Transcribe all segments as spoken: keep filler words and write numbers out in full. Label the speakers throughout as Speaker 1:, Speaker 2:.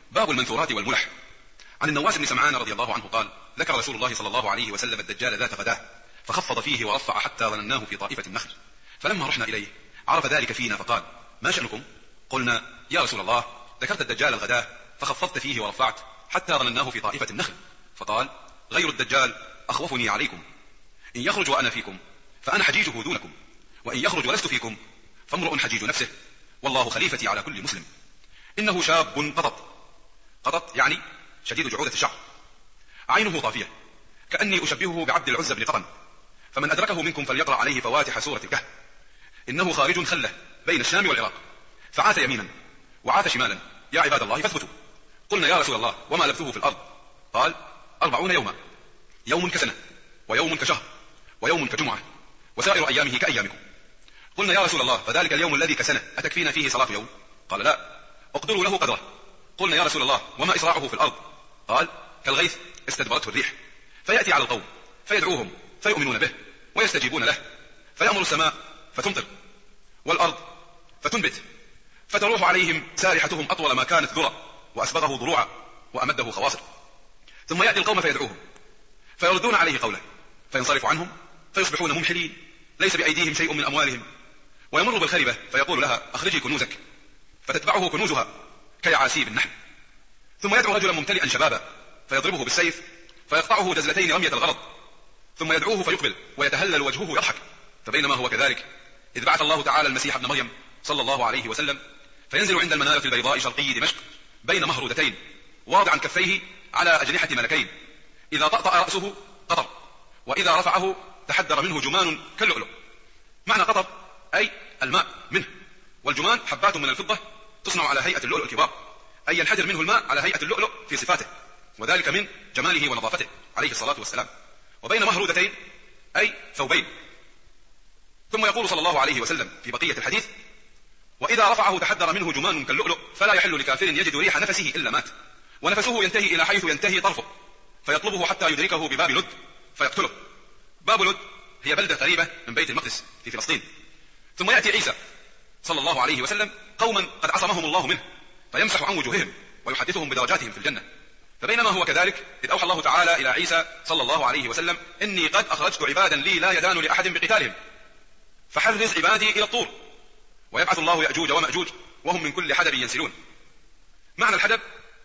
Speaker 1: باب المنثورات والملح. عن النواس بن سمعان رضي الله عنه قال: ذكر رسول الله صلى الله عليه وسلم الدجال ذات غداه فخفض فيه ورفع حتى ظنناه في طائفة النخل، فلما رحنا إليه عرف ذلك فينا فقال: ما شأنكم؟ قلنا: يا رسول الله، ذكرت الدجال الغداه فخفضت فيه ورفعت حتى ظنناه في طائفة النخل. فقال: غير الدجال أخوفني عليكم، إن يخرج وأنا فيكم فأنا حجيجه دونكم، وإن يخرج ولست فيكم فامرؤ حجيج نفسه، والله خليفتي على كل مسلم. إنه شاب قطط، قطط يعني شديد جعودة الشعر، عينه طافية، كأني أشبهه بعبد العزى بن قطن، فمن أدركه منكم فليقرأ عليه فواتح سورة الكهف. إنه خارج خلة بين الشام والعراق، فعاث يمينا وعاث شمالا، يا عباد الله فاثبتوا. قلنا: يا رسول الله، وما لبثه في الأرض؟ قال: أربعون يوما، يوم كسنة، ويوم كشهر، ويوم كجمعة، وسائر أيامه كأيامكم. قلنا: يا رسول الله، فذلك اليوم الذي كسنة أتكفينا فيه صلاة يوم؟ قال: لا، اقدروا له قدره. قلنا: يا رسول الله، وما إسراعه في الأرض؟ قال: كالغيث استدبرته الريح، فيأتي على القوم فيدعوهم فيؤمنون به ويستجيبون له، فيأمر السماء فتمطر والأرض فتنبت، فتروح عليهم سارحتهم أطول ما كانت ذرى، وأسبغه ضروعا وأمده خواصر، ثم يأتي القوم فيدعوهم فيردون عليه قوله فينصرف عنهم فيصبحون ممحلين ليس بأيديهم شيء من أموالهم، ويمر بالخربة فيقول لها: أخرجي كنوزك، فتتبعه كنوزها كيعاسيب النحل، ثم يدعو رجلا ممتلئا شبابا فيضربه بالسيف فيقطعه جزلتين رمية الغرض، ثم يدعوه فيقبل ويتهلل وجهه يضحك. فبينما هو كذلك إذ بعث الله تعالى المسيح ابن مريم صلى الله عليه وسلم فينزل عند المنارة البيضاء شرقي دمشق بين مهرودتين واضعا كفيه على أجنحة ملكين، إذا طأطأ رأسه قطر، وإذا رفعه تحدر منه جمان كاللؤلؤ. معنى قطر أي الماء منه، والجمان حبات من الفضة تصنع على هيئة اللؤلؤ الكبار، أي ينحدر منه الماء على هيئة اللؤلؤ في صفاته، وذلك من جماله ونظافته عليه الصلاة والسلام. وبين مهرودتين أي ثوبين. ثم يقول صلى الله عليه وسلم في بقية الحديث: وإذا رفعه تحدر منه جمان كاللؤلؤ، فلا يحل لكافر يجد ريح نفسه إلا مات، ونفسه ينتهي إلى حيث ينتهي طرفه، فيطلبه حتى يدركه بباب لد فيقتله. باب لد هي بلدة قريبة من بيت المقدس في فلسطين. ثم يأتي عيسى صلى الله عليه وسلم قوما قد عصمهم الله منه فيمسح عن وجوههم ويحدثهم بدرجاتهم في الجنة. فبينما هو كذلك إذ أوحى الله تعالى إلى عيسى صلى الله عليه وسلم: إني قد أخرجت عبادا لي لا يدان لأحد بقتالهم، فحرز عبادي إلى الطور. ويبعث الله يأجوج ومأجوج وهم من كل حدب ينسلون. معنى الحدب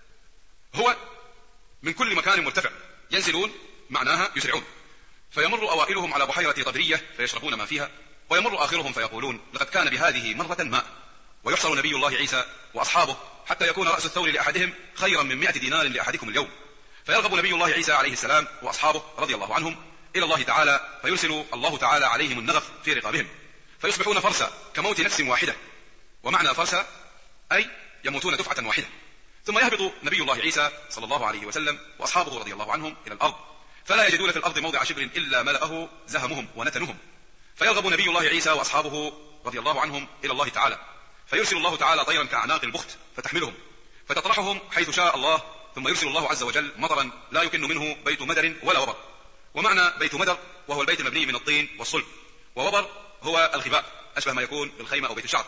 Speaker 1: هو من كل مكان مرتفع، ينزلون معناها يسرعون، فيمر أوائلهم على بحيرة طبرية فيشربون ما فيها، ويمر آخرهم فيقولون: لقد كان بهذه مرة ماء. ويحصر نبي الله عيسى وأصحابه حتى يكون رأس الثور لأحدهم خيرا من مئة دينار لأحدكم اليوم، فيرغب نبي الله عيسى عليه السلام وأصحابه رضي الله عنهم إلى الله تعالى، فيرسل الله تعالى عليهم النغف في رقابهم فيصبحون فرسا كموت نفس واحدة. ومعنى فرسا أي يموتون دفعة واحدة. ثم يهبط نبي الله عيسى صلى الله عليه وسلم وأصحابه رضي الله عنهم إلى الأرض، فلا يجدون في الأرض موضع شبر إلا ملأه زهمهم ونتنهم، فيرغب نبي الله عيسى وأصحابه رضي الله عنهم إلى الله تعالى، فيرسل الله تعالى طيرا كأعناق البخت فتحملهم فتطرحهم حيث شاء الله، ثم يرسل الله عز وجل مطرا لا يكن منه بيت مدر ولا وبر. ومعنى بيت مدر وهو البيت المبني من الطين والصلب، ووبر هو الخباء أشبه ما يكون بالخيمة أو بيت الشعر.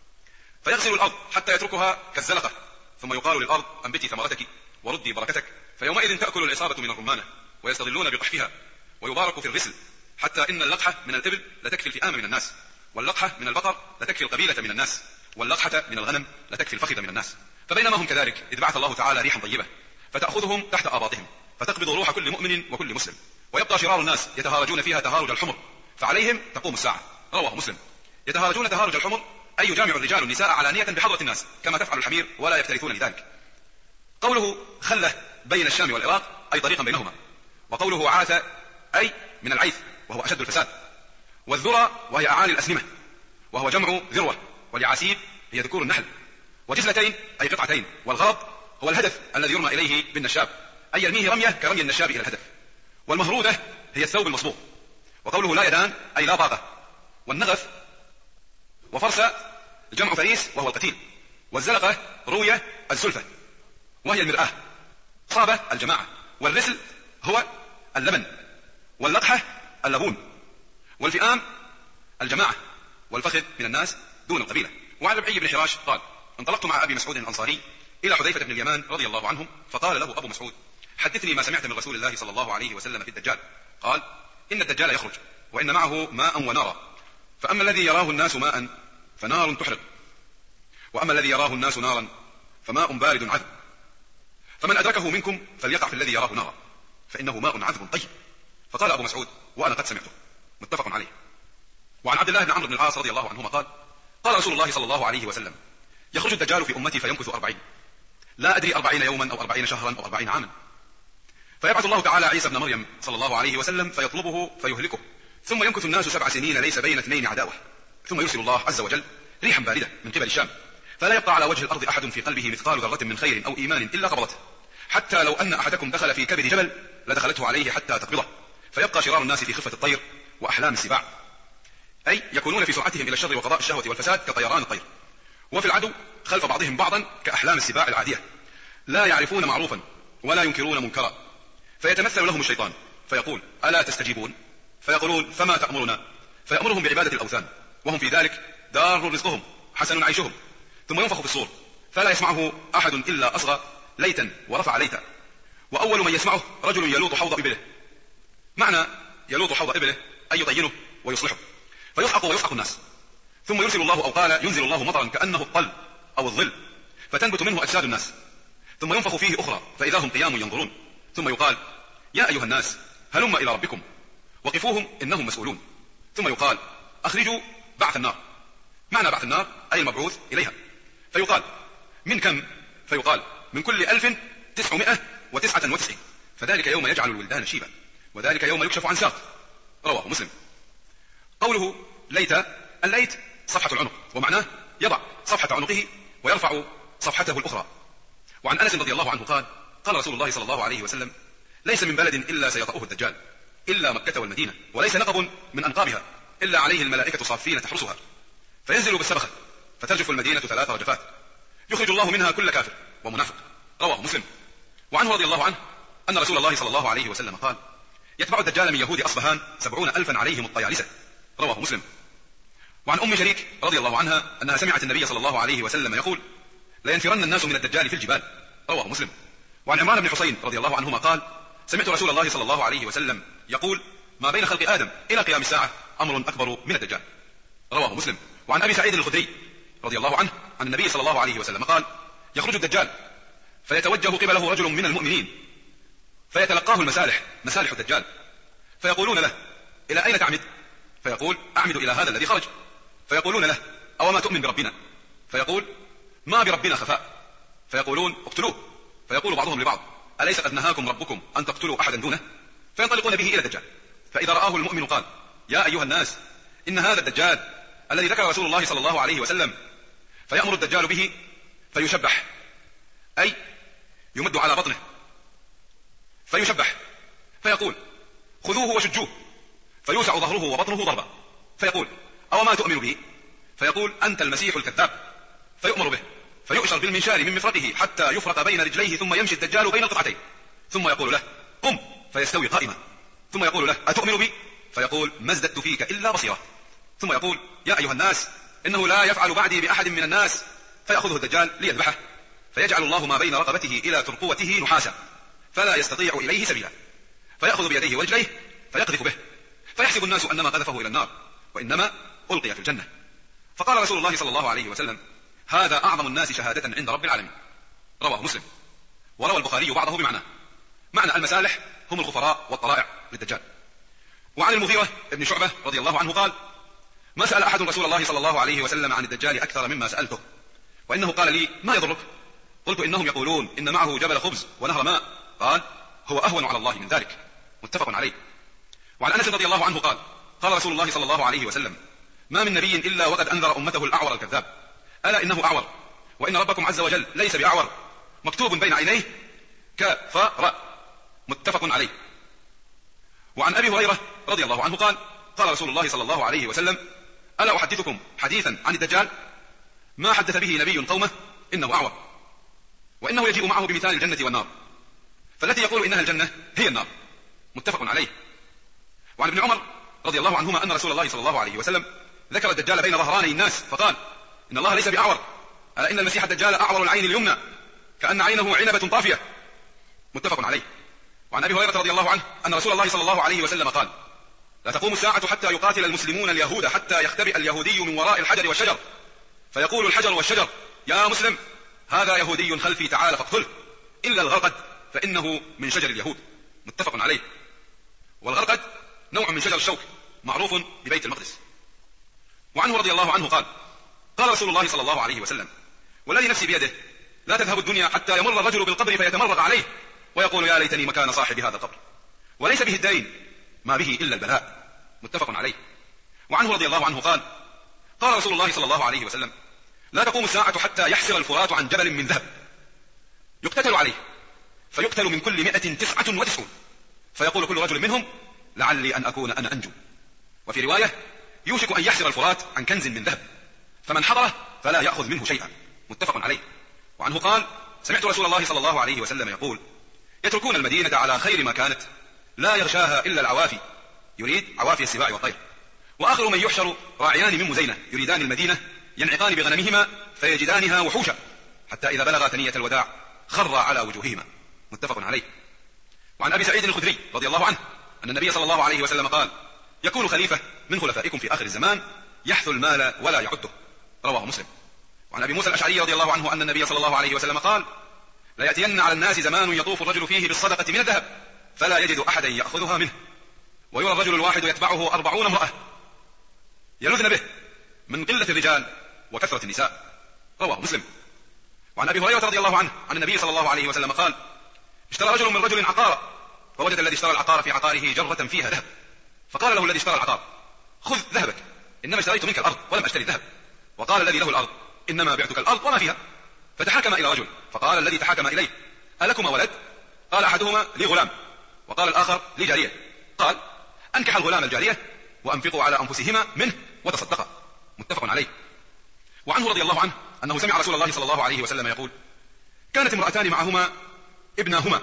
Speaker 1: فيغسل الأرض حتى يتركها كالزلقة، ثم يقال للأرض: أنبتي ثمرتك وردي بركتك، فيومئذ تأكل العصابة من الرمانة ويستظلون بقحفها، ويبارك في الرسل، حتى إن اللقحة من الإبل لتكفي الفئام من الناس، واللقحة من البقر لتكفي القبيلة من الناس، واللقحة من الغنم لتكفي الفخذ من الناس. فبينما هم كذلك إذ بعث الله تعالى ريحا طيبة فتأخذهم تحت آباطهم فتقبض روح كل مؤمن وكل مسلم، ويبقى شرار الناس يتهارجون فيها تهارج الحمر، فعليهم تقوم الساعة. رواه مسلم. يتهارجون تهارج الحمر أي يجامع الرجال النساء علانية بحضرة الناس كما تفعل الحمير ولا يفترثون لذلك. قوله خلة بين الشام والعراق أي طريقا بينهما. وقوله عاث أي من العيث وهو أشد الفساد. والذرى وهي أعالي الأسنمة وهو جمع ذروة، واليعاسيب هي ذكور النحل. وجزلتين أي قطعتين. والغرض هو الهدف الذي يرمى إليه بالنشاب أي يرميه رمية كرمي النشاب إلى الهدف. والمهرودة هي الثوب المصبوغ. وقوله لا يدان أي لا طاقة. والنغف وفرسة جمع فريس وهو القتيل. والزلقة روية الزلفة وهي المرآة. صابة الجماعة. والرسل هو اللبن. واللقحة اللبون. والفئام الجماعة. والفخذ من الناس دون القبيلة. وعن ربعي بن حراش قال: انطلقت مع أبي مسعود الأنصاري إلى حذيفة بن اليمان رضي الله عنهم، فقال له أبو مسعود: حدثني ما سمعت من رسول الله صلى الله عليه وسلم في الدجال. قال: إن الدجال يخرج وإن معه ماء ونارا، فأما الذي يراه الناس ماء فنار تحرق، وأما الذي يراه الناس نارا فماء بارد عذب، فمن أدركه منكم فليقع في الذي يراه نارا فإنه ماء عذب طيب. فقال أبو مسعود: وأنا قد سمعته. متفق عليه. وعن عبد الله بن عمرو بن العاص رضي الله عنهما قال: قال رسول الله صلى الله عليه وسلم: يخرج الدجال في أمتي فيمكث أربعين، لا أدري أربعين يوما أو أربعين شهرا أو أربعين عاما، فيبعث الله تعالى عيسى بن مريم صلى الله عليه وسلم فيطلبه فيهلكه، ثم يمكث الناس سبع سنين ليس بين اثنين عداوة، ثم يرسل الله عز وجل ريحا باردة من قبل الشام، فلا يبقى على وجه الأرض أحد في قلبه مثقال ذرة من خير أو إيمان إلا قبضته، حتى لو أن أحدكم دخل في كبد جبل لدخلته عليه حتى تقبضه، فيبقى شرار الناس في خفة الطير وأحلام السباع، أي يكونون في سرعتهم إلى الشر وقضاء الشهوة والفساد كطيران الطير، وفي العدو خلف بعضهم بعضا كأحلام السباع العادية، لا يعرفون معروفا ولا ينكرون منكرا، فيتمثل لهم الشيطان فيقول: ألا تستجيبون؟ فيقولون: فما تأمرنا؟ فيأمرهم بعبادة الأوثان، وهم في ذلك دار رزقهم حسن عيشهم، ثم ينفخ في الصور فلا يسمعه أحد إلا أصغى ليتا ورفع ليتا، وأول من يسمعه رجل يلوط حوض إبله. معنى يلوط حوض إبله أي يطينه ويصلحه، فيصعق ويصعق الناس، ثم يرسل الله أو قال ينزل الله مطرا كأنه الطل أو الظل، فتنبت منه أجساد الناس، ثم ينفخ فيه أخرى فإذا هم قيام ينظرون، ثم يقال: يا أيها الناس هلم إلى ربكم وقفوهم إنهم مسؤولون، ثم يقال: أخرجوا بعث النار. معنى بعث النار أي المبعوث إليها، فيقال: من كم؟ فيقال: من كل ألف تسعمائة وتسعة وتسعين، فذلك يوم يجعل الولدان شيبا، وذلك يوم يكشف عن ساق. رواه مسلم. قوله ليت، الليت صفحة العنق، ومعناه يضع صفحة عنقه ويرفع صفحته الأخرى. وعن أنس رضي الله عنه قال: قال رسول الله صلى الله عليه وسلم: ليس من بلد إلا سيطأه الدجال إلا مكة والمدينة، وليس نقب من أنقابها إلا عليه الملائكة صافين تحرسها، فينزل بالسبخة فترجف المدينة ثلاث رجفات، يخرج الله منها كل كافر ومنافق. رواه مسلم. وعنه رضي الله عنه أن رسول الله صلى الله عليه وسلم قال: يتبع الدجال من يهود أصبهان سبعون ألفا عليهم الطيالسة. رواه مسلم. وعن أم شريك رضي الله عنها أنها سمعت النبي صلى الله عليه وسلم يقول: لينفرن الناس من الدجال في الجبال. رواه مسلم. وعن عمران بن حسين رضي الله عنهما قال: سمعت رسول الله صلى الله عليه وسلم يقول: ما بين خلق آدم إلى قيام الساعة أمر أكبر من الدجال. رواه مسلم. وعن أبي سعيد الخدري رضي الله عنه عن النبي صلى الله عليه وسلم قال: يخرج الدجال فيتوجه قبله رجل من المؤمنين فيتلقاه المسالح، مسالح الدجال، فيقولون له: إلى أين تعمد؟ فيقول: أعمد إلى هذا الذي خرج. فيقولون له: أو ما تؤمن بربنا؟ فيقول: ما بربنا خفاء. فيقولون: اقتلوه. فيقول بعضهم لبعض: أليس قد نهاكم ربكم أن تقتلوا أحدا دونه؟ فينطلقون به إلى الدجال، فإذا رآه المؤمن قال: يا أيها الناس إن هذا الدجال الذي ذكر رسول الله صلى الله عليه وسلم، فيأمر الدجال به فيشبح، أي يمد على بطنه فيشبح، فيقول: خذوه وشجوه، فيوسع ظهره وبطنه ضربا، فيقول: أو ما تؤمن به؟ فيقول: أنت المسيح الكذاب، فيؤمر به فيؤشر بالمنشار من مفرقه حتى يفرق بين رجليه، ثم يمشي الدجال بين القطعتين، ثم يقول له: قم، فيستوي قائما، ثم يقول له: أتؤمن بي؟ فيقول: ما ازددت فيك إلا بصيرة، ثم يقول: يا أيها الناس إنه لا يفعل بعدي بأحد من الناس، فيأخذه الدجال ليذبحه، فيجعل الله ما بين رقبته إلى ترقوته نحاسا فلا يستطيع إليه سبيلا، فيأخذ بيديه ورجليه فيقذف به، فيحسب الناس أنما قذفه إلى النار وإنما ألقي في الجنة. فقال رسول الله صلى الله عليه وسلم: هذا أعظم الناس شهادة عند رب العالمين. رواه مسلم. وروى البخاري بعضه بمعنى معنى المسالح هم الغفراء والطلائع للدجال. وعن المغيرة ابن شعبة رضي الله عنه قال: ما سأل أحد رسول الله صلى الله عليه وسلم عن الدجال أكثر مما سألته، وإنه قال لي: ما يضرك؟ قلت: إنهم يقولون إن معه جبل خبز ونهر ماء. قال: هو أهون على الله من ذلك. متفق عليه. وعن أنس رضي الله عنه قال: قال رسول الله صلى الله عليه وسلم: ما من نبي إلا وقد أنذر أمته الأعور الكذاب، ألا إنه أعور، وإن ربكم عز وجل ليس بأعور، مكتوب بين عينيه كفر. متفق عليه. وعن أبي هريرة رضي الله عنه قال: قال رسول الله صلى الله عليه وسلم: ألا أحدثكم حديثا عن الدجال ما حدث به نبي قومه إنه أعور، وإنه يجيء معه بمثال الجنة والنار، فالتي يقول إنها الجنة هي النار. متفق عليه. وعن ابن عمر رضي الله عنهما أن رسول الله صلى الله عليه وسلم ذكر الدجال بين ظهراني الناس فقال: إن الله ليس بأعور، ألا إن المسيح الدجال أعور العين اليمنى، كأن عينه عنبة طافية، متفق عليه. وعن أبي هريرة رضي الله عنه أن رسول الله صلى الله عليه وسلم قال: لا تقوم الساعة حتى يقاتل المسلمون اليهود حتى يختبئ اليهودي من وراء الحجر والشجر، فيقول الحجر والشجر: يا مسلم، هذا يهودي خلفي، تعال فاقتله، إلا الغرقد فإنه من شجر اليهود، متفق عليه. والغرقد نوع من شجر الشوك معروف ببيت المقدس. وعنه رضي الله عنه قال: قال رسول الله صلى الله عليه وسلم: والذي نفسي بيده لا تذهب الدنيا حتى يمر الرجل بالقبر فيتمرغ عليه ويقول: يا ليتني مكان صاحب هذا القبر، وليس به الدين، ما به إلا البلاء، متفق عليه. وعنه رضي الله عنه قال: قال رسول الله صلى الله عليه وسلم: لا تقوم الساعة حتى يحسر الفرات عن جبل من ذهب يقتتل عليه، فيقتل من كل مئة تسعة وتسعون، فيقول كل رجل منهم: لعلي أن أكون أنا أنجو. وفي رواية: يوشك أن يحسر الفرات عن كنز من ذهب، فمن حضره فلا يأخذ منه شيئا، متفق عليه. وعنه قال: سمعت رسول الله صلى الله عليه وسلم يقول: يتركون المدينة على خير ما كانت، لا يغشاها إلا العوافي، يريد عوافي السباع والطير، وآخر من يحشر راعيان من مزينة يريدان المدينة ينعقان بغنمهما فيجدانها وحوشا، حتى إذا بلغا ثنية الوداع خر على وجوههما، متفق عليه. وعن أبي سعيد الخدري رضي الله عنه أن النبي صلى الله عليه وسلم قال: يكون خليفة من خلفائكم في آخر الزمان يحث المال ولا يعده، رواه مسلم. وعن أبي موسى الأشعري رضي الله عنه أن النبي صلى الله عليه وسلم قال: لا يأتين على الناس زمان يطوف الرجل فيه بالصدقة من الذهب فلا يجد أحدا يأخذها منه، ويرى الرجل الواحد يتبعه أربعون امرأة يلذن به من قلة الرجال وكثرة النساء، رواه مسلم. وعن أبي هريرة رضي الله عنه عن النبي صلى الله عليه وسلم قال: اشترى رجل من رجل عقارا، فوجد الذي اشترى العقار في عقاره جرة فيها ذهب، فقال له الذي اشترى العقار: خذ ذهبك، إنما اشتريت منك الأرض ولم أشتري الذهب. وقال الذي له الأرض: إنما بعتك الأرض وما فيها. فتحاكم إلى رجل، فقال الذي تحاكم إليه: ألكما ولد؟ قال أحدهما: لي غلام. وقال الآخر: لي جارية. قال: أنكح الغلام الجارية وأنفقوا على أنفسهما منه وتصدقا، متفق عليه. وعنه رضي الله عنه أنه سمع رسول الله صلى الله عليه وسلم يقول: كانت امرأتان معهما ابناهما،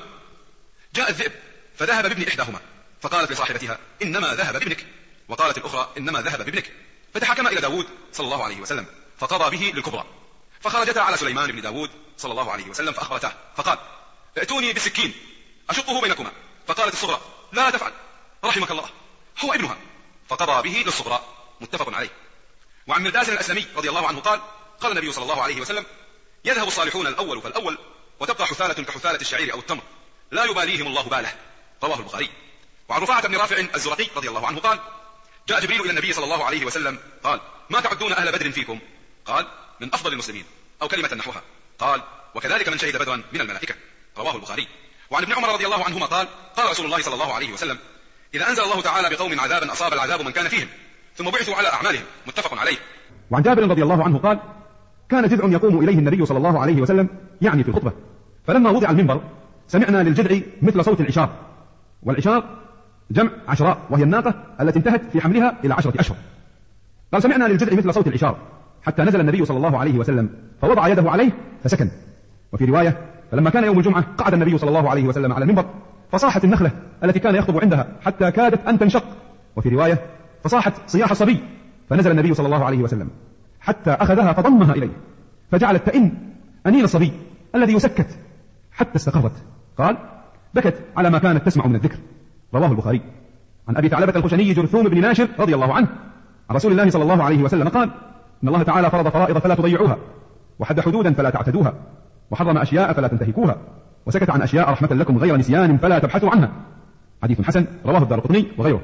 Speaker 1: جاء الذئب فذهب بابن إحداهما، فقالت لصاحبتها: إنما ذهب بابنك، وقالت الأخرى: إنما ذهب بابنك. فتحكم إلى داود صلى الله عليه وسلم فقضى به للكبرى، فخرجتا على سليمان بن داود صلى الله عليه وسلم فأخبرته، فقال: ائتوني بالسكين أشقه بينكما. فقالت الصغرى: لا تفعل، رحمك الله، هو ابنها، فقضى به للصغرى، متفق عليه. وعن مرداس الأسلمي رضي الله عنه قال: قال النبي صلى الله عليه وسلم: يذهب الصالحون الأول فالأول، وتبقى حثالة كحثالة الشعير أو التمر، لا يباليهم الله باله، رواه البخاري. وعن رفاعة بن رافع الزرقي رضي الله عنه قال: جاء جبريل إلى النبي صلى الله عليه وسلم قال: ما تعدون أهل بدر فيكم؟ قال: من أفضل المسلمين، أو كلمة نحوها. قال: وكذلك من شهد بدرا من الملائكة، رواه البخاري. وعن ابن عمر رضي الله عنهما قال: قال رسول الله صلى الله عليه وسلم: إذا أنزل الله تعالى بقوم عذابا أصاب العذاب من كان فيهم ثم بعثوا على أعمالهم، متفق عليه.
Speaker 2: وعن جابر رضي الله عنه قال: كان جذع يقوم إليه النبي صلى الله عليه وسلم يعني في الخطبة، فلما وضع المنبر سمعنا للجذع مثل صوت العشار، والعشار جمع عشراء، وهي الناقة التي انتهت في حملها إلى عشرة أشهر. قال: سمعنا للجذع مثل صوت العشار، حتى نزل النبي صلى الله عليه وسلم فوضع يده عليه فسكن. وفي رواية: فلما كان يوم الجمعة قعد النبي صلى الله عليه وسلم على المنبر فصاحت النخلة التي كان يخطب عندها حتى كادت أن تنشق. وفي رواية: فصاحت صياح صبي، فنزل النبي صلى الله عليه وسلم حتى أخذها فضمها إليه، فجعلت تئن أنين الصبي الذي يسكت حتى استقرت. قال: بكت على ما كانت تسمع من الذكر، رواه البخاري. عن أبي ثعلبة الخشني جرثوم بن ناشر رضي الله عنه عن رسول الله صلى الله عليه وسلم قال: إن الله تعالى فرض فرائض فلا تضيعوها، وحد حدودا فلا تعتدوها، وحرم أشياء فلا تنتهكوها، وسكت عن أشياء رحمة لكم غير نسيان فلا تبحثوا عنها. حديث حسن، رواه الدارقطني وغيره.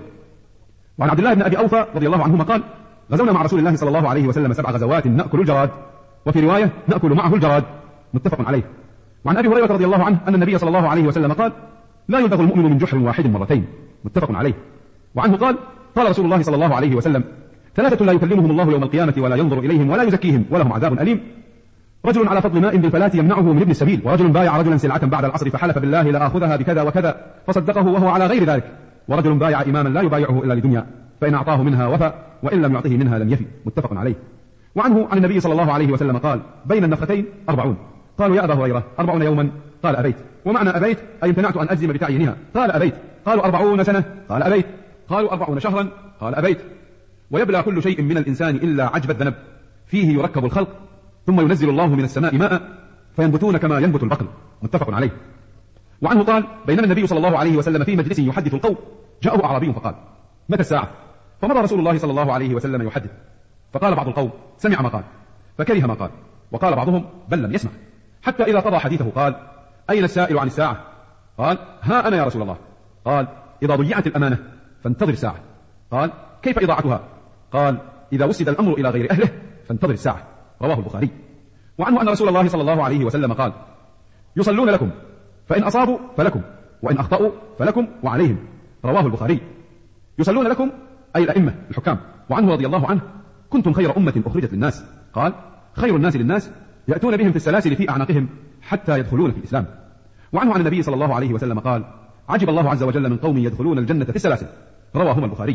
Speaker 2: وعن عبد الله بن أبي أوفى رضي الله عنهما قال: غزونا مع رسول الله صلى الله عليه وسلم سبع غزوات نأكل الجراد، وفي رواية: نأكل معه الجراد، متفق عليه. وعن أبي هريرة رضي الله عنه أن النبي صلى الله عليه وسلم قال: لا يلدغ المؤمن من جحر واحد مرتين، متفق عليه. وعنه قال: قال رسول الله صلى الله عليه وسلم: ثلاثة لا يكلمهم الله يوم القيامة ولا ينظر إليهم ولا يزكيهم ولهم عذاب أليم: رجل على فضل ماء بالفلاة يمنعه من ابن السبيل، ورجل بايع رجلا سلعة بعد العصر فحلف بالله لآخذها بكذا وكذا فصدقه وهو على غير ذلك، ورجل بايع إماما لا يبايعه إلا لدنيا فإن أعطاه منها وفى وإن لم يعطه منها لم يفي، متفق عليه. وعنه عن النبي صلى الله عليه وسلم قال: بين النفختين أربعون. قالوا: يا أبا هريرة أربعون يوما؟ قال: أبيت. ومعنى أبيت أي امتنعت أن أجزم بتعيينها. قال: أبيت. قالوا: أربعون سنة؟ قال: أبيت. قالوا: أربعون شهرا؟ قال: أبيت. ويبلى كل شيء من الإنسان إلا عجب الذنب، فيه يركب الخلق ثم ينزل الله من السماء ماء فينبتون كما ينبت البقل، متفق عليه. وعنه قال: بينما النبي صلى الله عليه وسلم في مجلس يحدث القوم جاءه أعرابي فقال: متى الساعة؟ فمضى رسول الله صلى الله عليه وسلم يحدث، فقال بعض القوم: سمع ما قال فكره ما قال، وقال بعضهم: بل لم يسمع، حتى إذا قضى حديثه قال: أين السائل عن الساعة؟ قال: ها أنا يا رسول الله. قال: إذا ضيعت الأمانة فانتظر الساعة. قال: كيف إضاعتها؟ قال: إذا وسد الأمر إلى غير أهله فانتظر الساعة. رواه البخاري. وعنه أن رسول الله صلى الله عليه وسلم قال: يصلون لكم فإن أصابوا فلكم، وإن أخطأوا فلكم وعليهم. رواه البخاري. يصلون لكم أي الأئمة الحكام. وعنه رضي الله عنه: كنتم خير أمة أخرجت للناس. قال: خير الناس للناس يأتون بهم في السلاسل في أعناقهم حتى يدخلون في الإسلام. وعنه عن النبي صلى الله عليه وسلم قال: عجب الله عز وجل من قوم يدخلون الجنة في السلاسل. رواهما البخاري.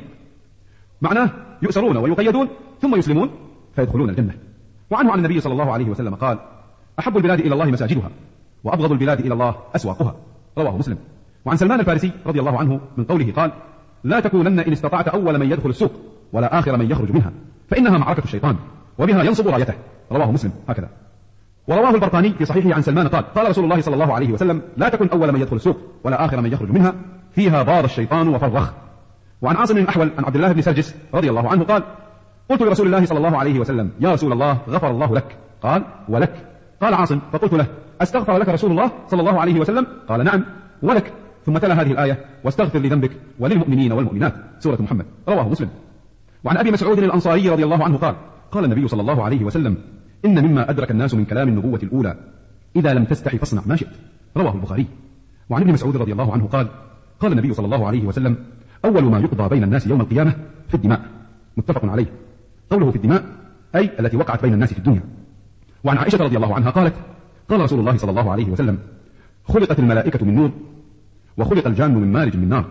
Speaker 2: معناه يؤسرون ويقيدون ثم يسلمون فيدخلون الجنة. وعنه عن النبي صلى الله عليه وسلم قال: أحب البلاد إلى الله مساجدها، وأبغض البلاد إلى الله أسواقها. رواه مسلم. وعن سلمان الفارسي رضي الله عنه من قوله قال: لا تكونن إن استطعت أول من يدخل السوق ولا آخر من يخرج منها، فإنها معركة الشيطان وبها ينصب رايته. رواه مسلم هكذا. ورواه البرقاني في صحيحه عن سلمان قال: قال رسول الله صلى الله عليه وسلم: لا تكن أول من يدخل السوق ولا آخر من يخرج منها، فيها بار الشيطان وفرخ. وعن عاصم بن الأحول عن عبد الله بن سرجس رضي الله عنه قال: قلت لرسول الله صلى الله عليه وسلم: يا رسول الله، غفر الله لك. قال: ولك. قال عاصم: فقلت له: أستغفر لك رسول الله صلى الله عليه وسلم؟ قال: نعم ولك. ثم تلا هذه الآية: واستغفر لذنبك وللمؤمنين والمؤمنات، سورة محمد. رواه مسلم. وعن أبي مسعود الأنصاري رضي الله عنه قال: قال النبي صلى الله عليه وسلم: إن مما أدرك الناس من كلام النبوة الأولى إذا لم تستحي فاصنع ما شئت. رواه البخاري. وعن ابن مسعود رضي الله عنه قال: قال النبي صلى الله عليه وسلم: أول ما يقضى بين الناس يوم القيامة في الدماء، متفق عليه. قوله في الدماء أي التي وقعت بين الناس في الدنيا. وعن عائشة رضي الله عنها قالت: قال رسول الله صلى الله عليه وسلم: خلقت الملائكة من نور، وخلق الجان من مارج من نار،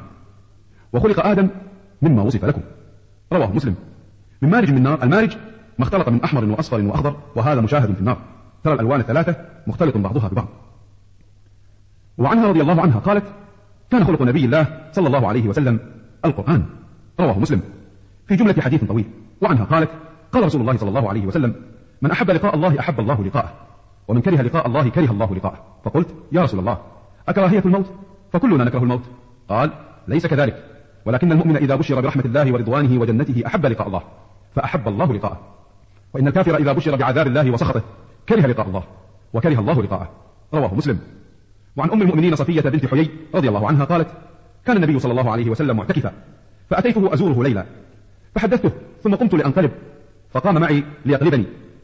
Speaker 2: وخلق آدم مما وصف لكم. رواه مسلم. من مارج من نار، المارج ما اختلط من أحمر وأصفر وأخضر، وهذا مشاهد في النار، ترى الألوان الثلاثة مختلط بعضها ببعض. وعنها رضي الله عنها قالت: كان خلق نبي الله صلى الله عليه وسلم القرآن. رواه مسلم في جملة حديث طويل. وعنها قالت: قال رسول الله صلى الله عليه وسلم: من أحب لقاء الله أحب الله لقاءه، ومن كره لقاء الله كره الله لقاءه. فقلت: يا رسول الله، أكراهية الموت؟ فكلنا نكره الموت. قال: ليس كذلك، ولكن المؤمن إذا بشر برحمة الله ورضوانه وجنته أحب لقاء الله فأحب الله لقاءه، وإن الكافر إذا بشر بعذاب الله وسخطه كره لقاء الله وكره الله لقاءه. رواه مسلم. وعن أم المؤمنين صفية بنت حيي رضي الله عنها قالت: كان النبي صلى الله عليه وسلم معتكفا، فأتيته أزوره ليلا، فحدثته ثم قمت لأنقلب، فقام معي ليقلبني.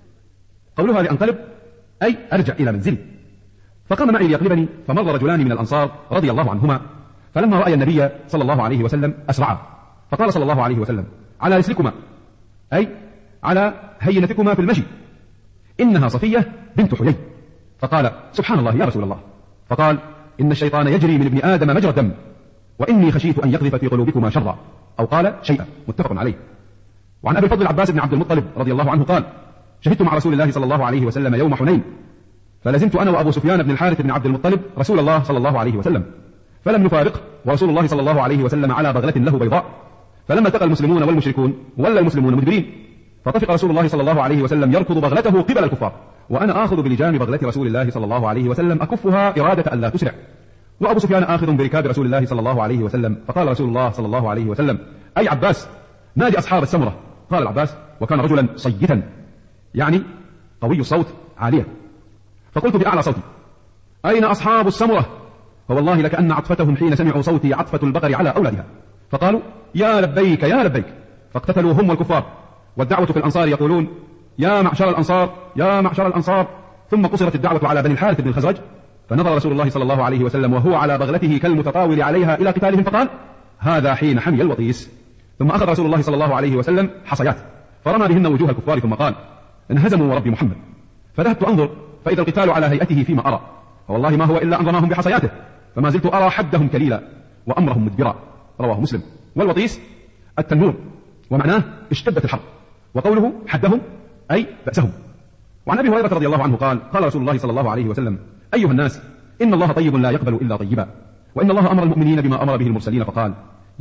Speaker 2: قولها لأنقلب أي أرجع إلى منزلي. فقام معي ليقلبني، فمر رجلان من الأنصار رضي الله عنهما، فلما رأي النبي صلى الله عليه وسلم أسرعا، فقال صلى الله عليه وسلم: على رسلكما، أي على هينتكما في المشي، إنها صفية بنت حيي. فقال: سبحان الله يا رسول الله. فقال: إن الشيطان يجري من ابن آدم مجرى الدم، وإني خشيت أن يقذف في قلوبكما شرا، أو قال شيئا، متفق عليه. وعن أبي الفضل العباس بن عبد المطلب رضي الله عنه قال: شهدت مع رسول الله صلى الله عليه وسلم يوم حنين، فلزمت أنا وأبو سفيان بن الحارث بن عبد المطلب رسول الله صلى الله عليه وسلم، فلم نفارقه، ورسول الله صلى الله عليه وسلم على بغلة له بيضاء. فلما التقى المسلمون والمشركون ولا المسلمون مدبرين، فطفق رسول الله صلى الله عليه وسلم يركض بغلته قبل الكفار، وأنا آخذ بلجام بغلة رسول الله صلى الله عليه وسلم أكفها إرادة أن لا تسرع، وأبو سفيان آخذ بركاب رسول الله صلى الله عليه وسلم. فقال رسول الله صلى الله عليه وسلم: أي عباس، نادي أصحاب السمرة. قال العباس، وكان رجلا صيتا، يعني قوي الصوت عالية. فقلت بأعلى صوتي: أين أصحاب السمرة؟ فوالله لكأن عطفتهم حين سمعوا صوتي عطفة البقر على أولادها. فقالوا: يا لبيك يا لبيك. فاقتتلوا هم والكفار، والدعوة في الأنصار يقولون: يا معشر الأنصار يا معشر الأنصار. ثم قصرت الدعوة على بني الحارث بن الخزرج، فنظر رسول الله صلى الله عليه وسلم وهو على بغلته كالمتطاول عليها إلى قتالهم، فقال: هذا حين حمي الوطيس. ثم أخذ رسول الله صلى الله عليه وسلم حصيات فرمى بهن وجوه الكفار، ثم قال: انهزموا ورب محمد. فذهبت أنظر فإذا القتال على هيئته فيما أرى، فوالله ما هو إلا أن رماهم بحصياته، فما زلت أرى حدهم كليلا وأمرهم مدبرا. رواه مسلم. والوطيس التنور، ومعناه اشتدت الحرب، وقوله حدهم أي بأسهم. وعن أبي هريرة رضي الله عنه قال: قال رسول الله صلى الله عليه وسلم: أيها الناس، إن الله طيب لا يقبل إلا طيبا، وإن الله أمر المؤمنين بما أمر به المرسلين، فقال: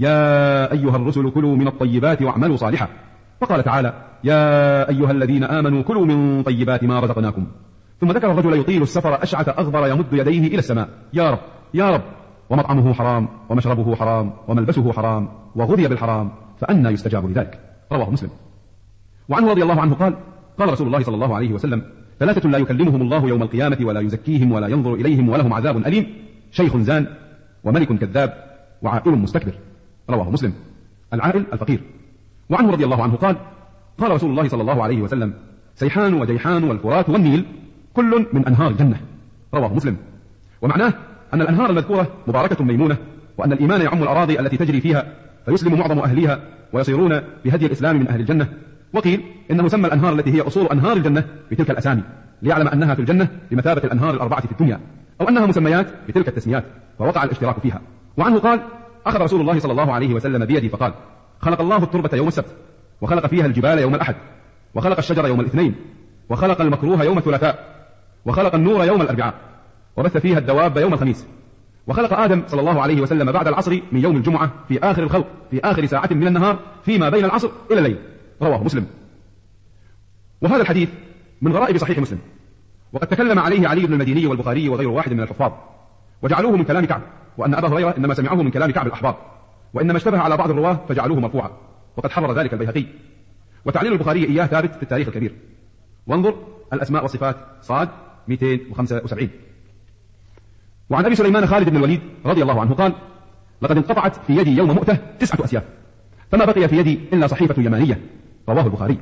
Speaker 2: يا أيها الرسل كلوا من الطيبات واعملوا صالحا. وقال تعالى: يا أيها الذين آمنوا كلوا من طيبات ما رزقناكم. ثم ذكر الرجل يطيل السفر أشعث أغبر يمد يديه إلى السماء: يا رب يا رب، ومطعمه حرام ومشربه حرام وملبسه حرام وغذي بالحرام، فأنى يستجاب لذلك. رواه مسلم. وعنه رضي الله عنه قال: قال رسول الله صلى الله عليه وسلم: ثلاثة لا يكلمهم الله يوم القيامة ولا يزكيهم ولا ينظر إليهم ولهم عذاب أليم: شيخ زان، وملك كذاب، وعائل مستكبر. رواه مسلم. العائل الفقير. وعنه رضي الله عنه قال: قال رسول الله صلى الله عليه وسلم: سيحان وجيحان والفرات والنيل كل من أنهار الجنة. رواه مسلم. ومعناه أن الأنهار المذكورة مباركة ميمونة، وأن الإيمان يعم الأراضي التي تجري فيها فيسلم معظم أهليها ويصيرون بهدي الإسلام من أهل الجنة. وقيل إنه سمى الأنهار التي هي أصول أنهار الجنة بتلك الأسامي ليعلم أنها في الجنة بمثابة الأنهار الأربعة في الدنيا، أو أنها مسميات بتلك التسميات، فوقع الاشتراك فيها. وعنه قال: أخذ رسول الله صلى الله عليه وسلم بيدي فقال: خلق الله التربة يوم السبت، وخلق فيها الجبال يوم الأحد، وخلق الشجر يوم الاثنين، وخلق المكروه يوم الثلاثاء، وخلق النور يوم الأربعاء، وبث فيها الدواب يوم الخميس، وخلق آدم صلى الله عليه وسلم بعد العصر من يوم الجمعة في آخر الخلق في آخر ساعة من النهار فيما بين العصر إلى الليل. رواه مسلم. وهذا الحديث من غرائب صحيح مسلم، وقد تكلم عليه علي بن المديني والبخاري وغير واحد من الحفاظ، وجعلوه من كلام كعب، وأن أبا هريرة إنما سمعه من كلام كعب الأحبار، وإنما اشتبه على بعض الرواه فجعلوه مرفوعا، وقد حرر ذلك البيهقي. وتعليل البخاري إياه ثابت في التاريخ الكبير، وانظر الأسماء والصفات صاد مئتين وخمسة وسبعين. وعن أبي سليمان خالد بن الوليد رضي الله عنه قال: لقد انقطعت في يدي يوم مؤتة تسعة أسياف، فما بقي في يدي إلا صحيفة يمانية. رواه البخاري.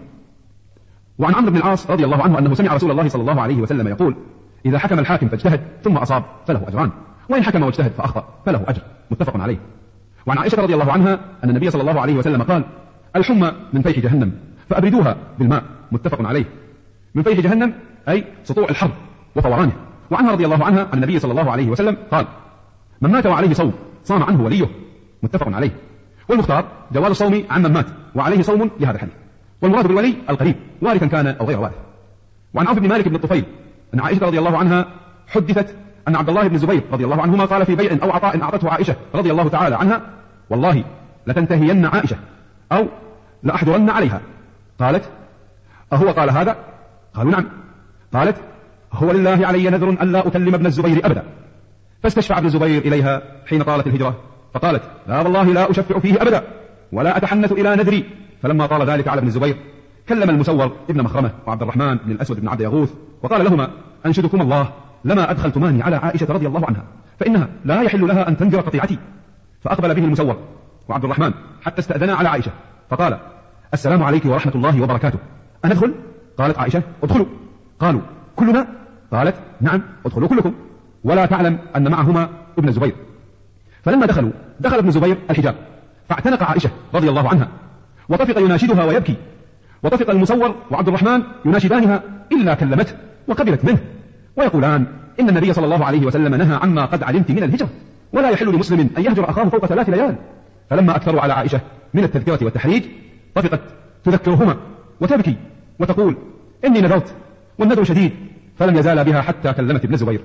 Speaker 2: وعن عمرو بن العاص رضي الله عنه أنه سمع رسول الله صلى الله عليه وسلم يقول: إذا حكم الحاكم فاجتهد ثم أصاب فله أجران، وإن حكم واجتهد فأخطأ فله أجر. متفق عليه. وعن عائشة رضي الله عنها أن النبي صلى الله عليه وسلم قال: الحمى من فيح جهنم فأبردوها بالماء. متفق عليه. من فيح جهنم أي سطوع الحرب وفورانه. وعنها رضي الله عنها عن النبي صلى الله عليه وسلم قال: من مات وعليه صوم صام عنه وليه. متفق عليه. والمختار جواز الصوم عمن مات وعليه صوم لهذا الحديث، والمراد بالولي القريب وارثا كان أو غير وارث. وعن عوف بن مالك بن الطفيل أن عائشة رضي الله عنها حدثت أن عبد الله بن الزبير رضي الله عنهما قال في بيع أو عطاء أعطته عائشة رضي الله تعالى عنها: والله لتنتهين عائشة أو لأحضرن عليها. قالت: أهو قال هذا؟ قالوا: نعم. قالت: هو لله علي نذر أن لا أكلم ابن الزبير أبدا. فاستشفع ابن الزبير إليها حين طالت الهجرة، فقالت: لا والله لا أشفع فيه أبدا ولا أتحنث إلى نذري. فلما طال ذلك على ابن الزبير كلم المسور ابن مخرمة وعبد الرحمن بن الأسود بن عبد يغوث وقال لهما: أنشدكم الله لما أدخلتماني على عائشة رضي الله عنها، فإنها لا يحل لها أن تنذر قطيعتي. فأقبل به المسور وعبد الرحمن حتى استأذنا على عائشة، فقال: السلام عليك ورحمة الله وبركاته، أندخل؟ قالت عائشة: ادخلوا. قالوا: كلنا؟ قالت: نعم، ادخلوا كلكم، ولا تعلم أن معهما ابن الزبير. فلما دخلوا دخل ابن الزبير الحجاب فاعتنق عائشة رضي الله عنها وطفق يناشدها ويبكي، وطفق المسور وعبد الرحمن يناشدانها إلا كلمته وقبلت منه ويقولان: إن النبي صلى الله عليه وسلم نهى عما قد علمت من الهجرة، ولا يحل لمسلم أن يهجر أخاه فوق ثلاث ليال. فلما أكثروا على عائشة من التذكرة والتحريج طفقت تذكرهما وتبكي وتقول: إني نذرت والنذر شديد، فلم يزال بها حتى كلمت ابن الزبير،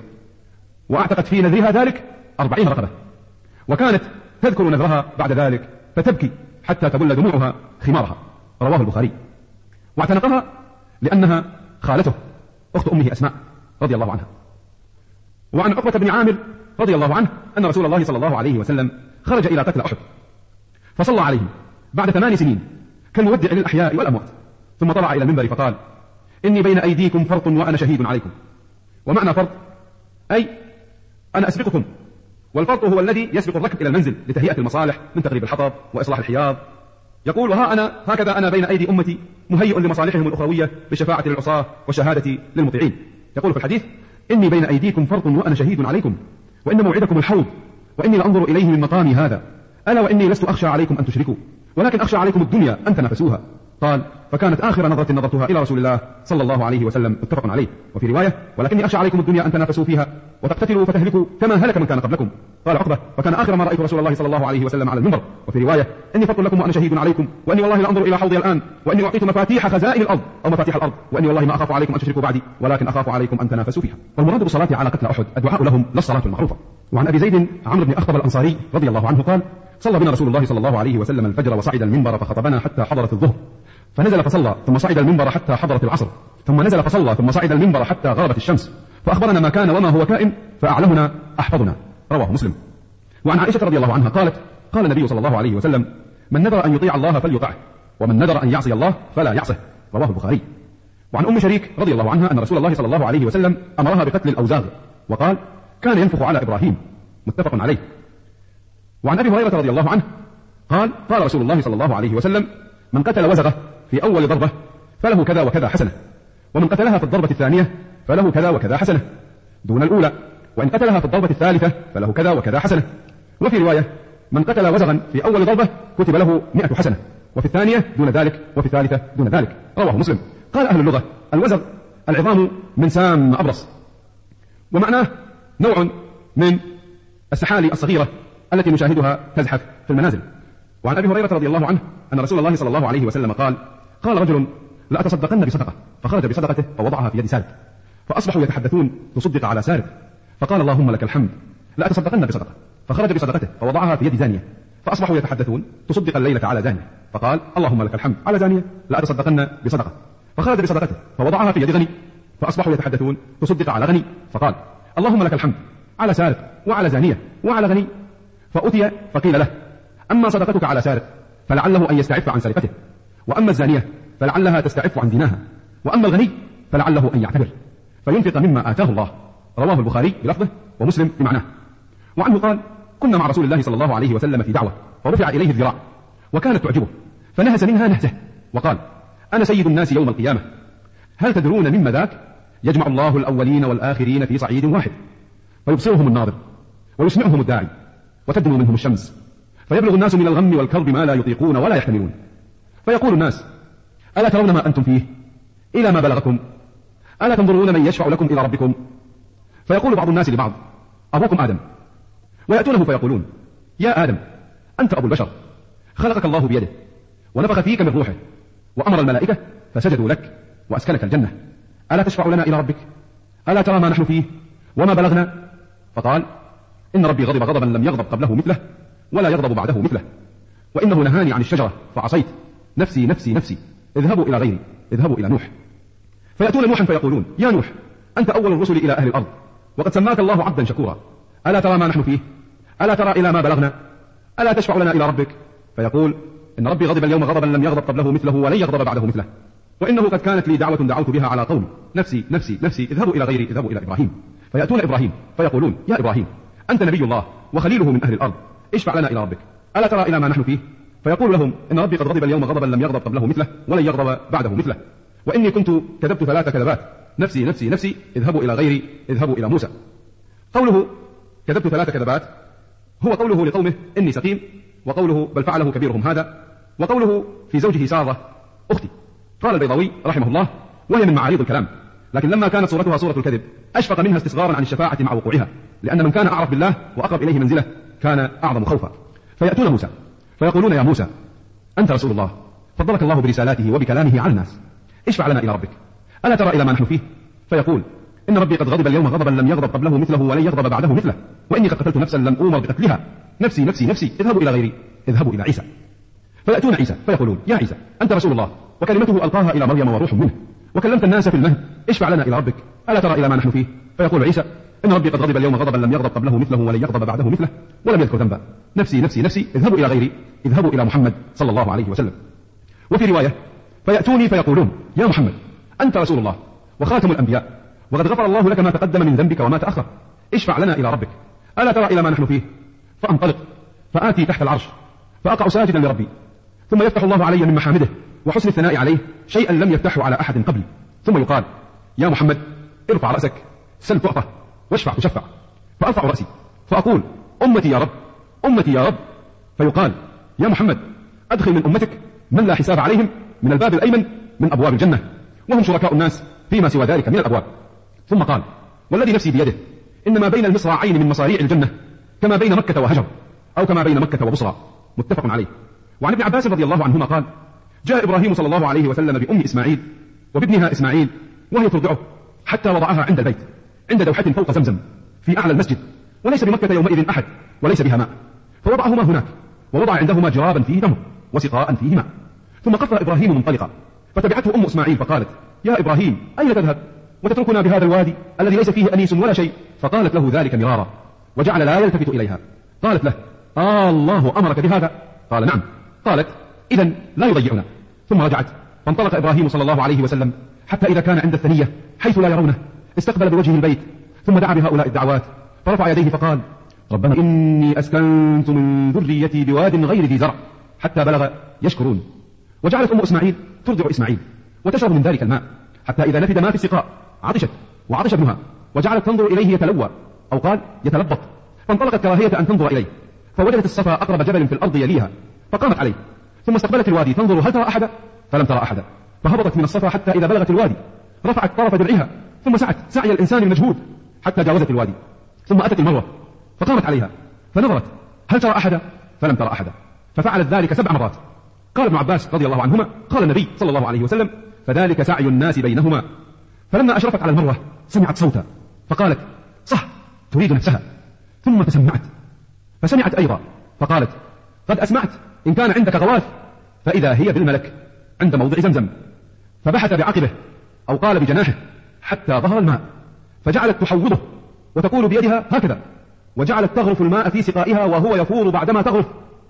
Speaker 2: وأعتقت في نذرها ذلك أربعين رقبة، وكانت تذكر نذرها بعد ذلك فتبكي حتى تبل دموعها خمارها. رواه البخاري. واعتنقها لأنها خالته أخت أمه أسماء رضي الله عنها. وعن عقبة بن عامر رضي الله عنه أن رسول الله صلى الله عليه وسلم خرج إلى قتل أحد فصلى عليهم بعد ثمان سنين كالمودع للأحياء والأموات، ثم طلع إلى المنبر فقال: إني بين أيديكم فرط وأنا شهيد عليكم. ومعنى فرط أي أنا أسبقكم، والفرط هو الذي يسبق الركب إلى المنزل لتهيئة المصالح من تقريب الحطب وإصلاح الحياض. يقول: وها أنا هكذا أنا بين أيدي أمتي مهيئ لمصالحهم الأخروية بالشفاعة للعصاة والشهادة للمطيعين. يقول في الحديث: إني بين أيديكم فرط وأنا شهيد عليكم، وإن موعدكم الحوض، وإني لأنظر إليه من مقامي هذا، ألا وإني لست أخشى عليكم أن تشركوا، ولكن أخشى عليكم الدنيا أن تنافسوها. قال: فكانت آخر نظرة نظرتها إلى رسول الله صلى الله عليه وسلم. متفق عليه. وفي رواية: ولكني أخشى عليكم الدنيا أن تنافسوا فيها وتقتتلوا فتهلكوا كما هلك من كان قبلكم. قال عقبة: فكان آخر ما رأيت رسول الله صلى الله عليه وسلم على المنبر. وفي رواية: إني فرط لكم وأنا شهيد عليكم، وإني والله لأنظر إلى حوضي الآن، وإني أعطيت مفاتيح خزائن الأرض أو مفاتيح الأرض، وإني والله ما أخاف عليكم أن تشركوا بعدي، ولكن أخاف عليكم أن تنافسوا فيها. والمراد بالصلاة على قتل أحد الدعاء لهم لا الصلاة المعروفة. وعن أبي زيد عمرو بن أخطب الأنصاري رضي الله عنه قال: صلى بنا رسول الله صلى الله عليه وسلم الفجر وصعد المنبر فخطبنا حتى حضرت الظهر، فنزل فصلى ثم صعد المنبر حتى حضرت العصر، ثم نزل فصلى ثم صعد المنبر حتى غربت الشمس، فأخبرنا ما كان وما هو كائن، فأعلمنا أحفظنا. رواه مسلم. وعن عائشة رضي الله عنها قالت: قال النبي صلى الله عليه وسلم: من نذر أن يطيع الله فليطعه، ومن نذر أن يعصي الله فلا يعصه. رواه البخاري. وعن أم شريك رضي الله عنها أن رسول الله صلى الله عليه وسلم أمرها بقتل الأوزاغ، وقال: كان ينفخ على إبراهيم. متفق عليه. وعن أبي هريرة رضي الله عنه قال: قال رسول الله صلى الله عليه وسلم: من قتل وزغه في أول ضربة فله كذا وكذا حسنة، ومن قتلها في الضربة الثانية فله كذا وكذا حسنة دون الأولى، وإن قتلها في الضربة الثالثة فله كذا وكذا حسنة. وفي رواية: من قتل وزغا في أول ضربة كتب له مئة حسنة، وفي الثانية دون ذلك، وفي الثالثة دون ذلك. رواه مسلم. قال أهل اللغة: الوزغ العظام من سام أبرص، ومعناه نوع من السحالي الصغيرة التي نشاهدها تزحف في المنازل. وعن أبي هريرة رضي الله عنه أن رسول الله صلى الله عليه وسلم قال: قال رجل: لأتصدقن بصدقة، فخرج بصدقته فوضعها في يد سارق، فأصبحوا يتحدثون: تصدق على سارق، فقال: اللهم لك الحمد. لأتصدقن بصدقة، فخرج بصدقته فوضعها في يد زانية، فأصبحوا يتحدثون: تصدق الليلة على زانية، فقال: اللهم لك الحمد على زانية. لأتصدقن بصدقة، فخرج بصدقته فوضعها في يد غني، فأصبحوا يتحدثون: تصدق على غني، فقال: اللهم لك الحمد على سارق وعلى زانية وعلى غني. فأتي فقيل له: أما صدقتك على سارق فلعله أن يستعف عن سرقته، وأما الزانية فلعلها تستعف عن زناها، وأما الغني فلعله أن يعتبر فينفق مما آتاه الله. رواه البخاري بلفظه ومسلم بمعناه. وعنه قال: كنا مع رسول الله صلى الله عليه وسلم في دعوة، فرفع إليه الذراع وكانت تعجبه، فنهس منها نهسه وقال: أنا سيد الناس يوم القيامة، هل تدرون مما ذاك؟ يجمع الله الأولين والآخرين في صعيد واحد، فيبصرهم الناظر ويسمعهم الداعي، وتدنو منهم الشمس، فيبلغ الناس من الغم والكرب ما لا يطيقون ولا يحتملون، فيقول الناس: ألا ترون ما أنتم فيه؟ إلى ما بلغكم؟ ألا تنظرون من يشفع لكم إلى ربكم؟ فيقول بعض الناس لبعض: أبوكم آدم. ويأتونه فيقولون: يا آدم، أنت أبو البشر، خلقك الله بيده ونفخ فيك من روحه وأمر الملائكة فسجدوا لك وأسكنك الجنة، ألا تشفع لنا إلى ربك؟ ألا ترى ما نحن فيه وما بلغنا؟ فقال: إن ربي غضب غضبا لم يغضب قبله مثله ولا يغضب بعده مثله، وإنه نهاني عن الشجرة فعصيت، نفسي نفسي نفسي، اذهبوا إلى غيري، اذهبوا إلى نوح. فيأتون نوحا فيقولون: يا نوح، أنت أول الرسل إلى أهل الأرض، وقد سماك الله عبدا شكورا، ألا ترى ما نحن فيه؟ ألا ترى إلى ما بلغنا؟ ألا تشفع لنا إلى ربك؟ فيقول: إن ربي غضب اليوم غضبا لم يغضب قبله مثله ولن يغضب بعده مثله، وإنه قد كانت لي دعوة دعوت بها على قوم، نفسي نفسي نفسي، اذهبوا إلى غيري، اذهبوا إلى إبراهيم. فيأتون إبراهيم فيقولون: يا إبراهيم، أنت نبي الله وخليله من أهل الأرض، اشفع لنا إلى ربك، ألا ترى إلى ما نحن فيه؟ فيقول لهم: إن ربي قد غضب اليوم غضبا لم يغضب قبله مثله ولن يغضب بعده مثله، وإني كنت كذبت ثلاث كذبات، نفسي نفسي نفسي، اذهبوا إلى غيري، اذهبوا إلى موسى. قوله كذبت ثلاث كذبات هو قوله لقومه: إني سقيم، وقوله: بل فعله كبيرهم هذا، وقوله في زوجه سارة: أختي. قال البيضاوي رحمه الله: وهي من معاريض الكلام، لكن لما كانت صورتها صورة الكذب أشفق منها استصغارا عن الشفاعة مع وقوعها، لأن من كان أعرف بالله وأقرب إليه منزله كان أعظم خوفا. فيأتون موسى فيقولون: يا موسى، أنت رسول الله، فضلك الله برسالاته وبكلامه على الناس، اشفع لنا إلى ربك، ألا ترى إلى ما نحن فيه؟ فيقول: إن ربي قد غضب اليوم غضبا لم يغضب قبله مثله ولن يغضب بعده مثله، وإني قد قتلت نفسا لم أؤمر بقتلها، نفسي نفسي نفسي، اذهبوا إلى غيري، اذهبوا إلى عيسى. فيأتون عيسى فيقولون: يا عيسى، أنت رسول الله وكلمته ألقاها إلى مريم وروح منه، وكلمت الناس في المهد، اشفع لنا إلى ربك، ألا ترى إلى ما نحن فيه؟ فيقول عيسى: إن ربي قد غضب اليوم غضبا لم يغضب قبله مثله ولن يغضب بعده مثله، ولم يذكر ذنبا، نفسي نفسي نفسي، اذهبوا إلى غيري، اذهبوا إلى محمد صلى الله عليه وسلم. وفي رواية: فيأتوني فيقولون: يا محمد، أنت رسول الله وخاتم الأنبياء، وقد غفر الله لك ما تقدم من ذنبك وما تأخر، اشفع لنا إلى ربك، ألا ترى إلى ما نحن فيه؟ فأنطلق فآتي تحت العرش فأقع ساجدا لربي، ثم يفتح الله علي من محامده وحسن الثناء عليه شيئا لم يفتحه على أحد قبلي، ثم يقال: يا محمد، ارفع رأسك، سل تعطى، واشفع تشفع. فأرفع رأسي فأقول: أمتي يا رب، أمتي يا رب. فيقال: يا محمد، أدخل من أمتك من لا حساب عليهم من الباب الأيمن من أبواب الجنة، وهم شركاء الناس فيما سوى ذلك من الأبواب. ثم قال: والذي نفسي بيده، إنما بين المصراعين من مصاريع الجنة كما بين مكة وهجر، أو كما بين مكة وبصرى. متفق عليه. وعن ابن عباس رضي الله عنهما قال: جاء إبراهيم صلى الله عليه وسلم بأم إسماعيل وبابنها إسماعيل وهي ترضعه، حتى وضعها عند البيت عند دوحة فوق زمزم في أعلى المسجد، وليس بمكة يومئذ أحد وليس بها ماء، فوضعهما هناك، ووضع عندهما جرابا فيه تمر وسقاء فيه ماء، ثم قفل إبراهيم منطلقا فتبعته أم إسماعيل فقالت: يا إبراهيم، أين تذهب وتتركنا بهذا الوادي الذي ليس فيه أنيس ولا شيء؟ فقالت له ذلك مرارا، وجعل لا يلتفت إليها. قالت له: آه الله أمرك بهذا؟ قال: نعم. قالت: إذن لا يضيعنا. ثم رجعت، فانطلق إبراهيم صلى الله عليه وسلم حتى إذا كان عند الثنية حيث لا يرونه استقبل بوجهه البيت، ثم دعا بهؤلاء الدعوات، فرفع يديه فقال: ربنا إني أسكنت من ذريتي بواد غير ذي زرع، حتى بلغ يشكرون. وجعلت أم إسماعيل ترضع إسماعيل وتشرب من ذلك الماء، حتى إذا نفد ما في السقاء عطشت، وعطش ابنها، وجعلت تنظر إليه يتلوى، أو قال يتلبط، فانطلقت كراهية أن تنظر إليه، فوجدت الصفا أقرب جبل في الأرض يليها، فقامت عليه، ثم استقبلت الوادي تنظر هل ترى أحدا، فلم ترى أحدا، فهبطت من الصفا حتى إذا بلغت الوادي رفعت طرف درعها، ثم سعت سعي الإنسان المجهود حتى جاوزت الوادي، ثم أتت المروة فقامت عليها، فنظرت هل ترى أحدا، فلم ترى أحدا، ففعلت ذلك سبع مرات. قال ابن عباس رضي الله عنهما: قال النبي صلى الله عليه وسلم: فذلك سعي الناس بينهما. فلما أشرفت على المروة سمعت صوتا، فقالت: صح، تريد نفسها. ثم تسمعت فسمعت أيضا، فقالت: قد أسمعت، إن كان عندك غواث فإذا هي بالملك عند موضع زمزم. فبحث بعقبه، أو قال بجناحه، حتى ظهر الماء، فجعلت تحوضه وتقول بيدها هكذا، وجعلت تغرف الماء في سقائها وهو يفور بعدما تغرف،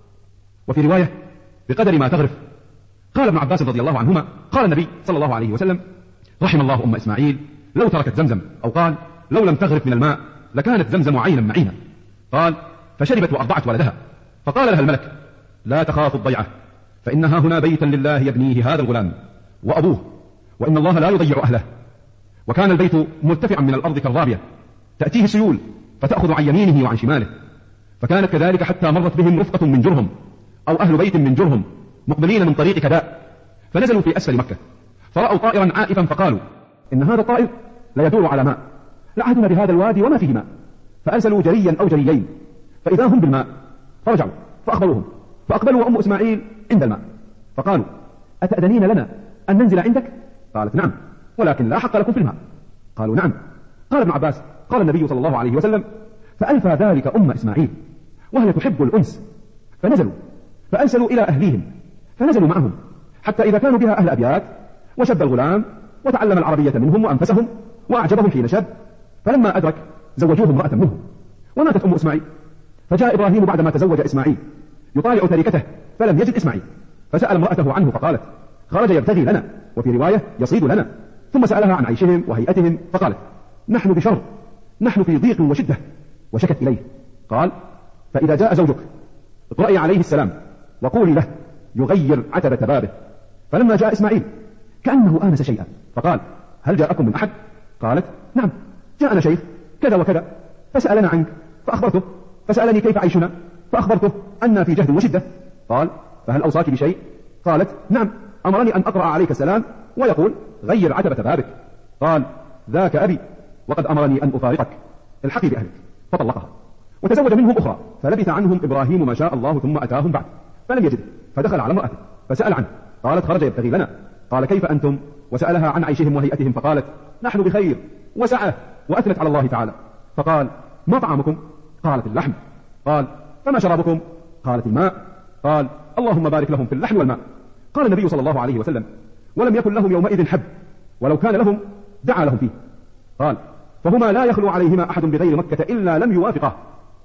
Speaker 2: وفي رواية بقدر ما تغرف. قال ابن عباس رضي الله عنهما: قال النبي صلى الله عليه وسلم: رحم الله أم إسماعيل لو تركت زمزم، أو قال لو لم تغرف من الماء لكانت زمزم عينا معينا. قال: فشربت وأرضعت ولدها، فقال لها الملك: لا تخاف الضيعة، فإنها هنا بيتا لله يبنيه هذا الغلام وأبوه، وإن الله لا يضيع أهله. وكان البيت مرتفعا من الأرض كالرابية، تأتيه السيول فتأخذ عن يمينه وعن شماله، فكانت كذلك حتى مرت بهم رفقة من جرهم، أو أهل بيت من جرهم مقبلين من طريق كداء، فنزلوا في أسفل مكة، فرأوا طائرا عائفا، فقالوا: إن هذا الطائر لا يدور على ماء، لعهدنا بهذا الوادي وما فيه ماء. فأرسلوا جريا أو جريين، فإذا هم بالماء، فرجعوا فأخبروهم، فأقبلوا أم إسماعيل عند الماء، فقالوا: أتأذنين لنا أن ننزل عندك؟ قالت: نعم، ولكن لا حق لكم في الماء. قالوا: نعم. قال ابن عباس: قال النبي صلى الله عليه وسلم: فألفى ذلك أم إسماعيل، وهي تحب الأنس، فنزلوا فأرسلوا إلى أهليهم، فنزلوا معهم حتى إذا كانوا بها أهل أبيات، وشب الغلام وتعلم العربية منهم وأنفسهم، وأعجبهم حين شب، فلما أدرك زوجوه امرأة منهم. وماتت أم إسماعيل، فجاء إبراهيم بعدما تزوج إسماعيل يطالع تركته فلم يجد إسماعيل، فسأل امرأته عنه فقالت: خرج يبتغي لنا، وفي رواية يصيد لنا. ثم سألها عن عيشهم وهيئتهم، فقالت: نحن بشر، نحن في ضيق وشدة، وشكت إليه. قال: فإذا جاء زوجك اقرأي عليه السلام وقولي له يغير عتبة بابه. فلما جاء إسماعيل كأنه آنس شيئا، فقال: هل جاءكم من أحد؟ قالت: نعم، جاءنا شيخ كذا وكذا، فسألنا عنك فأخبرته، فسألني كيف عيشنا فأخبرته أننا في جهد وشدة. قال: فهل أوصاك بشيء؟ قالت: نعم، أمرني أن أقرأ عليك السلام ويقول غير عتبة بابك. قال: ذاك أبي، وقد أمرني أن أفارقك، الحقي بأهلك. فطلقها، وتزوج منهم أخرى، فلبث عنهم إبراهيم ما شاء الله، ثم أتاهم بعد فلم يجد، فدخل على امرأته فسأل عنه، قالت: خرج يبتغي لنا. قال: كيف أنتم؟ وسألها عن عيشهم وهيئتهم، فقالت: نحن بخير وسعة، وأثنت على الله تعالى. فقال: ما طعامكم؟ قالت: اللحم. قال: فما شرابكم؟ قالت: الماء. قال: اللهم بارك لهم في اللحم والماء. قال النبي صلى الله عليه وسلم: ولم يكن لهم يومئذ حب، ولو كان لهم دعا لهم فيه. قال: فهما لا يخلو عليهما أحد بغير مكة إلا لم يوافقه.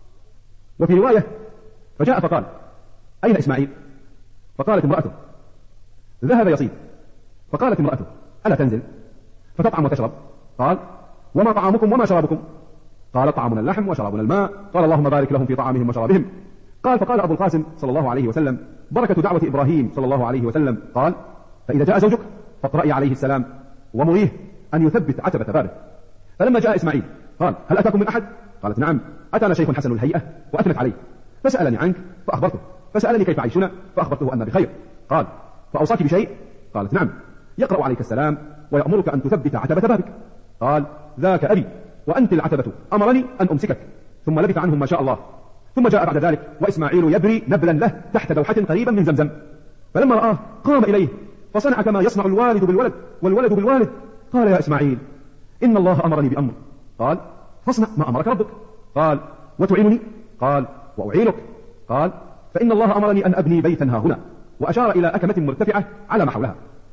Speaker 2: وفي رواية: فجاء فقال: أين إسماعيل؟ فقالت امرأته: ذهب يصيد. فقالت امرأته: ألا تنزل فتطعم وتشرب؟ قال: وما طعامكم وما شرابكم؟ قال: طعامنا اللحم وشرابنا الماء. قال: اللهم بارك لهم في طعامهم وشرابهم. قال: فقال أبو القاسم صلى الله عليه وسلم: بركة دعوة إبراهيم صلى الله عليه وسلم. قال: فإذا جاء زوجك فاقرأي عليه السلام ومريه أن يثبت عتبة بابه. فلما جاء إسماعيل قال: هل أتاكم من أحد؟ قالت: نعم، أتانا شيخ حسن الهيئة وأثنت عليه، فسألني عنك فأخبرته، فسألني كيف عيشنا فأخبرته أن بخير. قال: فأوصاك بشيء؟ قالت: نعم، يقرأ عليك السلام ويأمرك أن تثبت عتبة بابك. قال: ذاك أبي، وأنت العتبة، أمرني أن أمسكك. ثم لبث عنهم ما شاء الله، ثم جاء بعد ذلك وإسماعيل يبري نبلا له تحت دوحة قريبا من زمزم، فلما رآه قام إليه فصنع كما يصنع الوالد بالولد والولد بالوالد. قال: يا إسماعيل، إن الله أمرني بأمر. قال: فاصنع ما أمرك ربك. قال: وتعينني؟ قال: وأعينك. قال: فإن الله أمرني أن أبني بيتا ها هنا، وأشار إلى أكمة مرتفعة على ما حولها،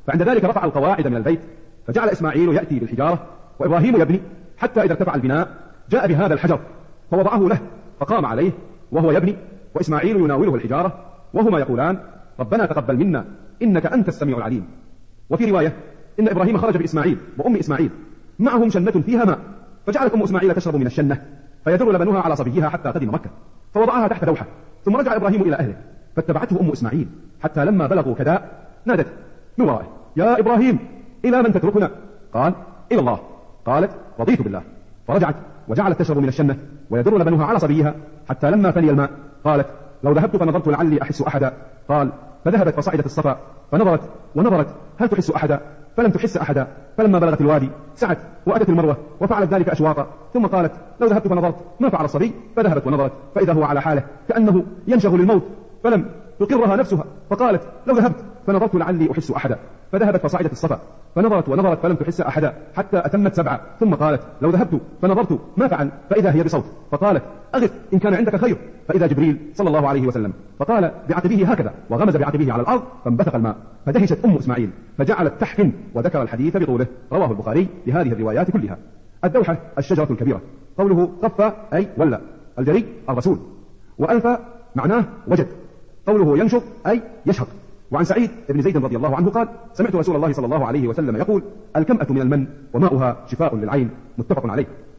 Speaker 2: فعند ذلك رفع القواعد من البيت، فجعل إسماعيل يأتي بالحجارة وإبراهيم يبني، حتى إذا ارتفع البناء جاء بهذا الحجر فوضعه له فقام عليه وهو يبني، وإسماعيل يناوله الحجارة وهما يقولان ربنا تقبل منا إنك أنت السميع العليم. وفي رواية إن إبراهيم خرج بإسماعيل وأم إسماعيل معهم شنة فيها ماء، فجعلت أم إسماعيل تشرب من الشنة فيدر لبنها على صبيها حتى قدم مكة، فوضعها تحت دوحة، ثم رجع إبراهيم إلى أهله، فاتبعته أم إسماعيل حتى لما بلغوا كداء نادت من ورائه يا إبراهيم إلى من تتركنا؟ قال إلى الله. قالت رضيت بالله، فرجعت وجعلت تشرب من الشنة ويدر لبنها على صبيها حتى لما فني الماء قالت لو ذهبت فنظرت لعلي أحس أحدا. قال فذهبت فصعدت الصفا فنظرت ونظرت هل تحس أحدا؟ فلم تحس أحدا. فلما بلغت الوادي سعت وأتت المروة وفعلت ذلك أشواطا، ثم قالت لو ذهبت فنظرت ما فعل الصبي؟ فذهبت ونظرت فإذا هو على حاله كأنه ينشغل الموت، فلم تقرها نفسها فقالت لو ذهبت فنظرت لعلي أحس أحدا. فذهبت فصعدت الصفا فنظرت ونظرت فلم تحس أحدا حتى أتمت سبعة، ثم قالت لو ذهبت فنظرت ما فعل؟ فإذا هي بصوت، فقالت أغث إن كان عندك خير، فإذا جبريل صلى الله عليه وسلم فقال بعقبه هكذا وغمز بعقبه على الأرض فانبثق الماء، فدهشت أم إسماعيل فجعلت تحفن وذكر الحديث بطوله. رواه البخاري بهذه الروايات كلها. الدوحة الشجرة الكبيرة، قوله قف أي ولا، الجري الرسول، وألف معناه وجد، قوله ينشط أي يشهق. وعن سعيد بن زيد رضي الله عنه قال سمعت رسول الله صلى الله عليه وسلم يقول الكمأة من المن وماؤها شفاء للعين، متفق عليه.